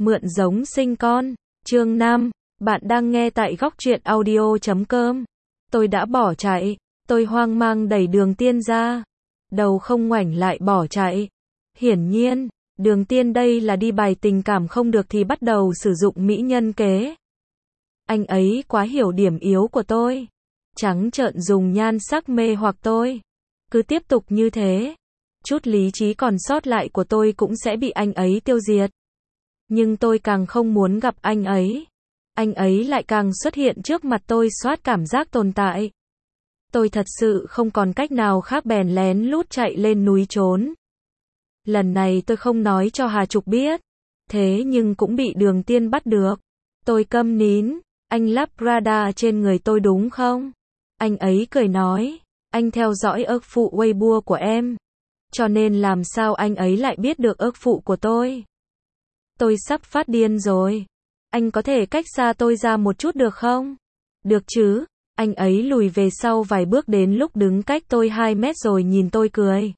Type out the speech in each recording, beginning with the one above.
Mượn giống sinh con. Chương 5. Bạn đang nghe tại góc truyện audio.com. Tôi đã bỏ chạy. Tôi hoang mang đẩy Đường Tiên ra. Đầu không ngoảnh lại bỏ chạy. Hiển nhiên, Đường Tiên đây là đi bài tình cảm không được thì bắt đầu sử dụng mỹ nhân kế. Anh ấy quá hiểu điểm yếu của tôi. Trắng trợn dùng nhan sắc mê hoặc tôi. Cứ tiếp tục như thế, chút lý trí còn sót lại của tôi cũng sẽ bị anh ấy tiêu diệt. Nhưng tôi càng không muốn gặp anh ấy. Anh ấy lại càng xuất hiện trước mặt tôi xoát cảm giác tồn tại. Tôi thật sự không còn cách nào khác bèn lén lút chạy lên núi trốn. Lần này tôi không nói cho Hà Trục biết. Thế nhưng cũng bị Đường Tiên bắt được. Tôi câm nín. Anh lắp radar trên người tôi đúng không? Anh ấy cười nói. Anh theo dõi ức phụ Weibo của em. Cho nên làm sao anh ấy lại biết được ức phụ của tôi? Tôi sắp phát điên rồi. Anh có thể cách xa tôi ra một chút được không? Được chứ. Anh ấy lùi về sau vài bước đến lúc đứng cách tôi 2 mét rồi nhìn tôi cười.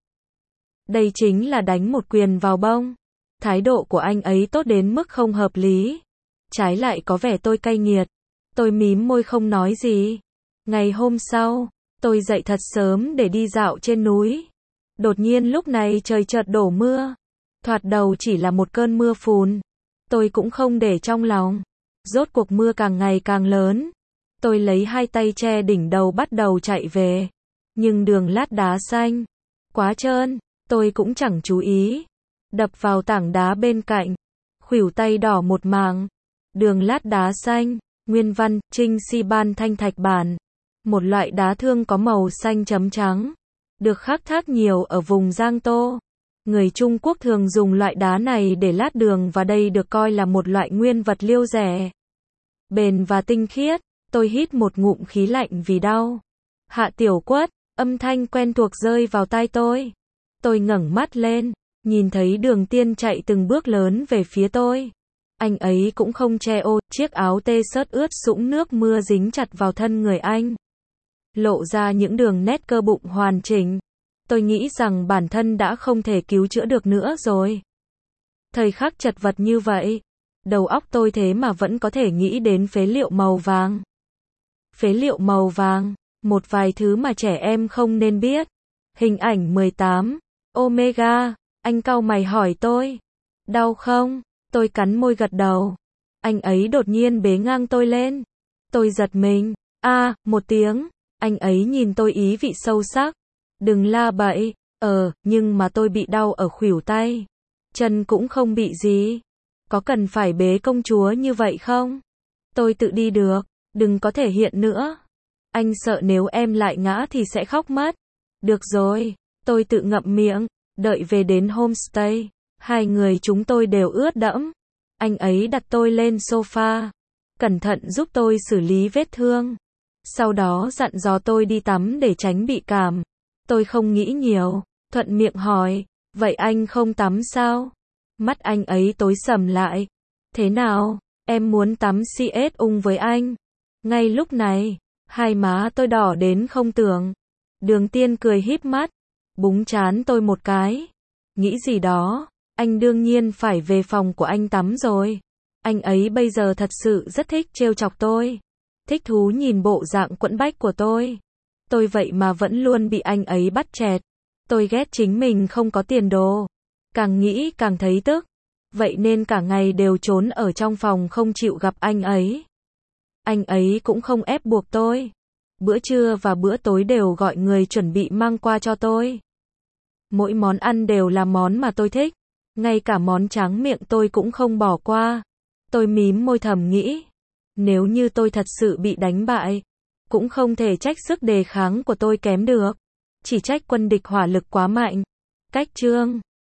Đây chính là đánh một quyền vào bông. Thái độ của anh ấy tốt đến mức không hợp lý. Trái lại có vẻ tôi cay nghiệt. Tôi mím môi không nói gì. Ngày hôm sau, tôi dậy thật sớm để đi dạo trên núi. Đột nhiên lúc này trời chợt đổ mưa. Thoạt đầu chỉ là một cơn mưa phùn. Tôi cũng không để trong lòng. Rốt cuộc mưa càng ngày càng lớn. Tôi lấy 2 tay che đỉnh đầu bắt đầu chạy về. Nhưng đường lát đá xanh quá trơn, tôi cũng chẳng chú ý. Đập vào tảng đá bên cạnh. Khuỷu tay đỏ một mảng. Đường lát đá xanh, nguyên văn, Trinh Si Ban thanh thạch bản. Một loại đá thương có màu xanh chấm trắng. Được khai thác nhiều ở vùng Giang Tô. Người Trung Quốc thường dùng loại đá này để lát đường và đây được coi là một loại nguyên vật liệu rẻ, bền và tinh khiết. Tôi hít một ngụm khí lạnh vì đau. Hạ Tiểu Quất, âm thanh quen thuộc rơi vào tai tôi. Tôi ngẩng mắt lên, nhìn thấy Đường Tiên chạy từng bước lớn về phía tôi. Anh ấy cũng không che ô, chiếc áo t-shirt ướt sũng nước mưa dính chặt vào thân người anh. Lộ ra những đường nét cơ bụng hoàn chỉnh. Tôi nghĩ rằng bản thân đã không thể cứu chữa được nữa rồi. Thời khắc chật vật như vậy, đầu óc tôi thế mà vẫn có thể nghĩ đến phế liệu màu vàng. Phế liệu màu vàng, một vài thứ mà trẻ em không nên biết. Hình ảnh 18. Omega, anh cau mày hỏi tôi. Đau không? Tôi cắn môi gật đầu. Anh ấy đột nhiên bế ngang tôi lên. Tôi giật mình. Một tiếng. Anh ấy nhìn tôi ý vị sâu sắc. Đừng la bậy. Nhưng mà tôi bị đau ở khuỷu tay. Chân cũng không bị gì. Có cần phải bế công chúa như vậy không? Tôi tự đi được. Đừng có thể hiện nữa. Anh sợ nếu em lại ngã thì sẽ khóc mất. Được rồi. Tôi tự ngậm miệng. Đợi về đến homestay. 2 người chúng tôi đều ướt đẫm. Anh ấy đặt tôi lên sofa. Cẩn thận giúp tôi xử lý vết thương. Sau đó dặn dò tôi đi tắm để tránh bị cảm. Tôi không nghĩ nhiều. Thuận miệng hỏi. Vậy anh không tắm sao? Mắt anh ấy tối sầm lại. Thế nào? Em muốn tắm CS ung với anh. Ngay lúc này, 2 má tôi đỏ đến không tưởng. Đường Tiên cười híp mắt. Búng trán tôi một cái. Nghĩ gì đó. Anh đương nhiên phải về phòng của anh tắm rồi. Anh ấy bây giờ thật sự rất thích trêu chọc tôi. Thích thú nhìn bộ dạng quẫn bách của tôi. Tôi vậy mà vẫn luôn bị anh ấy bắt chẹt. Tôi ghét chính mình không có tiền đồ. Càng nghĩ càng thấy tức. Vậy nên cả ngày đều trốn ở trong phòng không chịu gặp anh ấy. Anh ấy cũng không ép buộc tôi. Bữa trưa và bữa tối đều gọi người chuẩn bị mang qua cho tôi. Mỗi món ăn đều là món mà tôi thích. Ngay cả món tráng miệng tôi cũng không bỏ qua. Tôi mím môi thầm nghĩ. Nếu như tôi thật sự bị đánh bại, cũng không thể trách sức đề kháng của tôi kém được. Chỉ trách quân địch hỏa lực quá mạnh. Cách chương